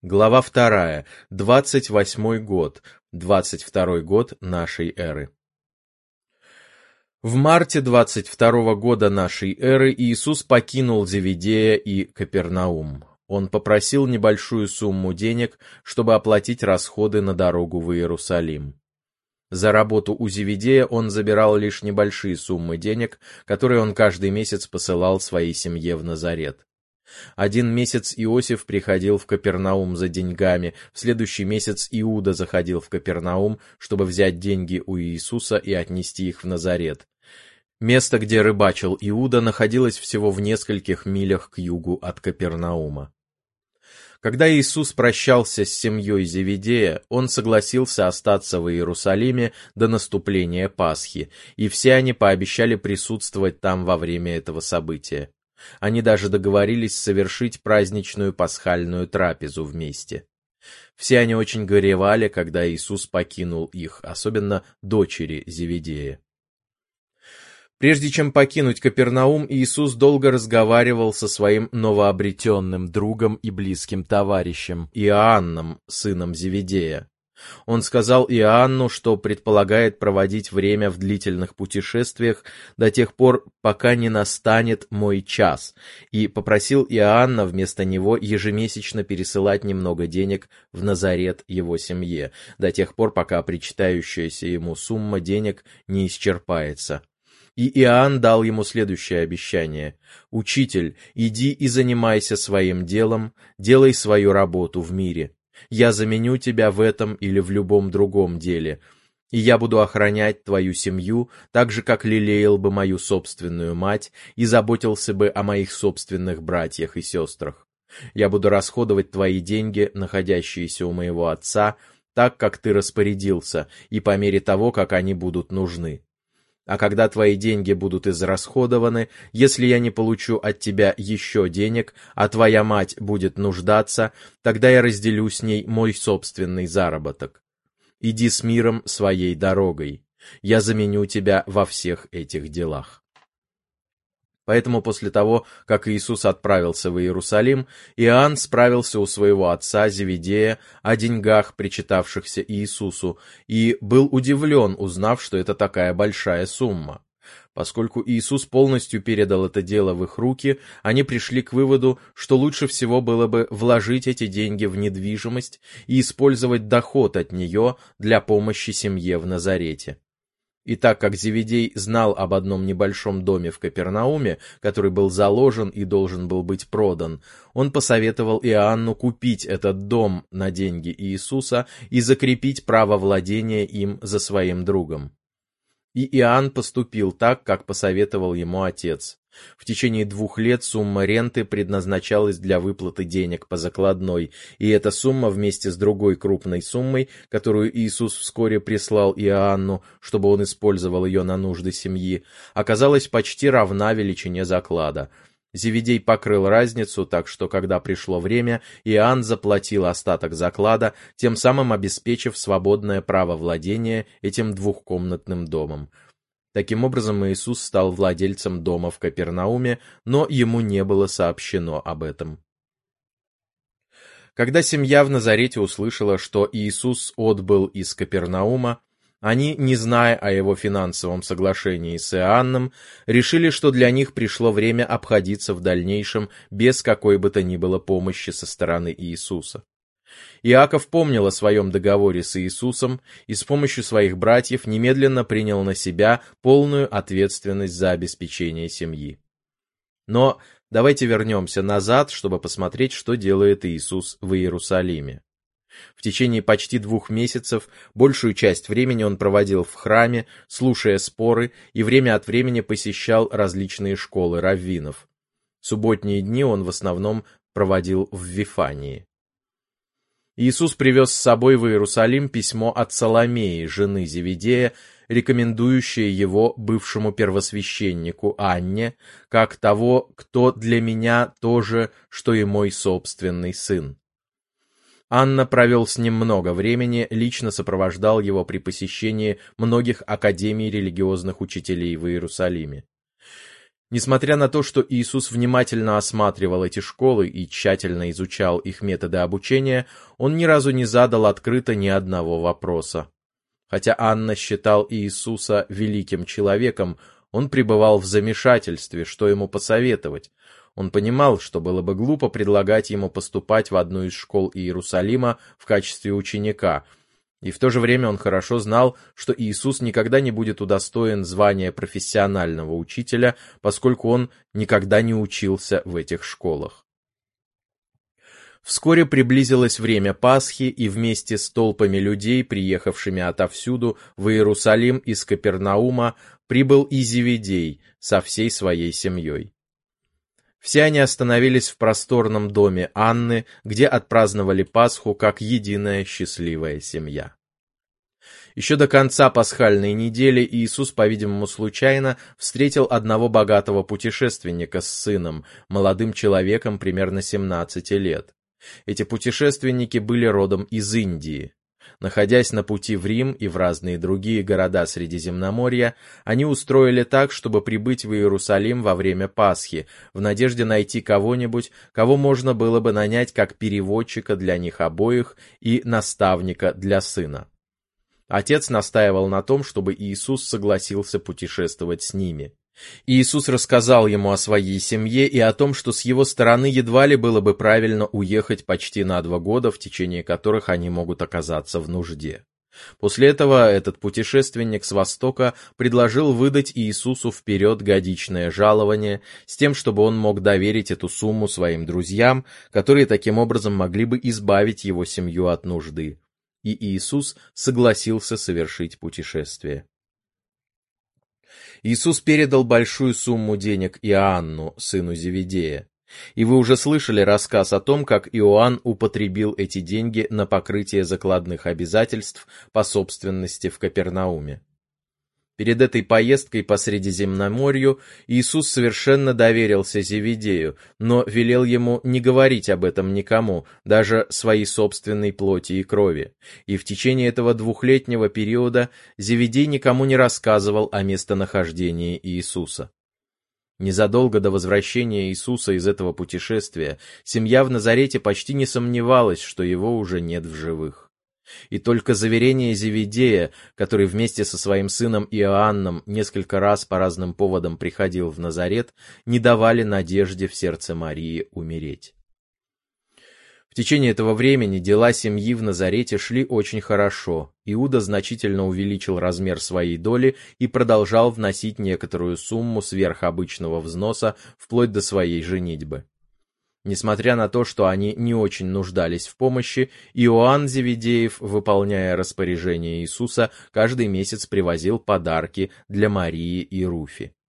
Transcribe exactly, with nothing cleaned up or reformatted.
Глава вторая. Двадцать восьмой год. Двадцать второй год нашей эры. В марте двадцать второго года нашей эры Иисус покинул Зеведея и Капернаум. Он попросил небольшую сумму денег, чтобы оплатить расходы на дорогу в Иерусалим. За работу у Зеведея он забирал лишь небольшие суммы денег, которые он каждый месяц посылал своей семье в Назарет. Один месяц Иосиф приходил в Капернаум за деньгами, в следующий месяц Иуда заходил в Капернаум, чтобы взять деньги у Иисуса и отнести их в Назарет. Место, где рыбачил Иуда, находилось всего в нескольких милях к югу от Капернаума. Когда Иисус прощался с семьей Зеведея, он согласился остаться в Иерусалиме до наступления Пасхи, и все они пообещали присутствовать там во время этого события. Они даже договорились совершить праздничную пасхальную трапезу вместе. Все они очень горевали, когда Иисус покинул их, особенно дочери Зеведея. Прежде чем покинуть Капернаум, Иисус долго разговаривал со своим новообретенным другом и близким товарищем Иоанном, сыном Зеведея. Он сказал Иоанну, что предполагает проводить время в длительных путешествиях до тех пор, пока не настанет мой час, и попросил Иоанна вместо него ежемесячно пересылать немного денег в Назарет его семье, до тех пор, пока причитающаяся ему сумма денег не исчерпается. И Иоанн дал ему следующее обещание: «Учитель, иди и занимайся своим делом, делай свою работу в мире. Я заменю тебя в этом или в любом другом деле, и я буду охранять твою семью, так же, как лелеял бы мою собственную мать и заботился бы о моих собственных братьях и сестрах. Я буду расходовать твои деньги, находящиеся у моего отца, так, как ты распорядился, и по мере того, как они будут нужны. А когда твои деньги будут израсходованы, если я не получу от тебя еще денег, а твоя мать будет нуждаться, тогда я разделю с ней мой собственный заработок. Иди с миром своей дорогой. Я заменю тебя во всех этих делах». Поэтому после того, как Иисус отправился в Иерусалим, Иоанн справился у своего отца Зеведея о деньгах, причитавшихся Иисусу, и был удивлен, узнав, что это такая большая сумма. Поскольку Иисус полностью передал это дело в их руки, они пришли к выводу, что лучше всего было бы вложить эти деньги в недвижимость и использовать доход от нее для помощи семье в Назарете. И так как Зеведей знал об одном небольшом доме в Капернауме, который был заложен и должен был быть продан, он посоветовал Иоанну купить этот дом на деньги Иисуса и закрепить право владения им за своим другом. И Иоанн поступил так, как посоветовал ему отец. В течение двух лет сумма ренты предназначалась для выплаты денег по закладной, и эта сумма вместе с другой крупной суммой, которую Иисус вскоре прислал Иоанну, чтобы он использовал ее на нужды семьи, оказалась почти равна величине заклада. Зеведей покрыл разницу, так что, когда пришло время, Иоанн заплатил остаток заклада, тем самым обеспечив свободное право владения этим двухкомнатным домом. Таким образом, Иисус стал владельцем дома в Капернауме, но ему не было сообщено об этом. Когда семья в Назарете услышала, что Иисус отбыл из Капернаума, они, не зная о его финансовом соглашении с Иоанном, решили, что для них пришло время обходиться в дальнейшем без какой бы то ни было помощи со стороны Иисуса. Иаков помнил о своем договоре с Иисусом и с помощью своих братьев немедленно принял на себя полную ответственность за обеспечение семьи. Но давайте вернемся назад, чтобы посмотреть, что делает Иисус в Иерусалиме. В течение почти двух месяцев большую часть времени он проводил в храме, слушая споры, и время от времени посещал различные школы раввинов. Субботние дни он в основном проводил в Вифании. Иисус привез с собой в Иерусалим письмо от Саломеи, жены Зеведея, рекомендующее его бывшему первосвященнику Анне, как того, кто для меня то же, что и мой собственный сын. Анна провел с ним много времени, лично сопровождал его при посещении многих академий религиозных учителей в Иерусалиме. Несмотря на то, что Иисус внимательно осматривал эти школы и тщательно изучал их методы обучения, он ни разу не задал открыто ни одного вопроса. Хотя Анна считал Иисуса великим человеком, он пребывал в замешательстве, что ему посоветовать. Он понимал, что было бы глупо предлагать ему поступать в одну из школ Иерусалима в качестве ученика, и в то же время он хорошо знал, что Иисус никогда не будет удостоен звания профессионального учителя, поскольку он никогда не учился в этих школах. Вскоре приблизилось время Пасхи, и вместе с толпами людей, приехавшими отовсюду в Иерусалим из Капернаума, прибыл и Зеведей со всей своей семьей. Все они остановились в просторном доме Анны, где отпраздновали Пасху как единая счастливая семья. Еще до конца пасхальной недели Иисус, по-видимому, случайно встретил одного богатого путешественника с сыном, молодым человеком примерно семнадцати лет. Эти путешественники были родом из Индии. Находясь на пути в Рим и в разные другие города Средиземноморья, они устроили так, чтобы прибыть в Иерусалим во время Пасхи, в надежде найти кого-нибудь, кого можно было бы нанять как переводчика для них обоих и наставника для сына. Отец настаивал на том, чтобы Иисус согласился путешествовать с ними. Иисус рассказал ему о своей семье и о том, что с его стороны едва ли было бы правильно уехать почти на два года, в течение которых они могут оказаться в нужде. После этого этот путешественник с Востока предложил выдать Иисусу вперед годичное жалование, с тем, чтобы он мог доверить эту сумму своим друзьям, которые таким образом могли бы избавить его семью от нужды. И Иисус согласился совершить путешествие. Иисус передал большую сумму денег Иоанну, сыну Зеведея. И вы уже слышали рассказ о том, как Иоанн употребил эти деньги на покрытие закладных обязательств по собственности в Капернауме. Перед этой поездкой по Средиземноморью Иисус совершенно доверился Зеведею, но велел ему не говорить об этом никому, даже своей собственной плоти и крови. И в течение этого двухлетнего периода Зеведей никому не рассказывал о местонахождении Иисуса. Незадолго до возвращения Иисуса из этого путешествия семья в Назарете почти не сомневалась, что его уже нет в живых. И только заверение Зеведея, который вместе со своим сыном Иоанном несколько раз по разным поводам приходил в Назарет, не давали надежде в сердце Марии умереть. В течение этого времени дела семьи в Назарете шли очень хорошо. Иуда значительно увеличил размер своей доли и продолжал вносить некоторую сумму сверх обычного взноса вплоть до своей женитьбы. Несмотря на то, что они не очень нуждались в помощи, Иоанн Зеведеев, выполняя распоряжение Иисуса, каждый месяц привозил подарки для Марии и Руфи.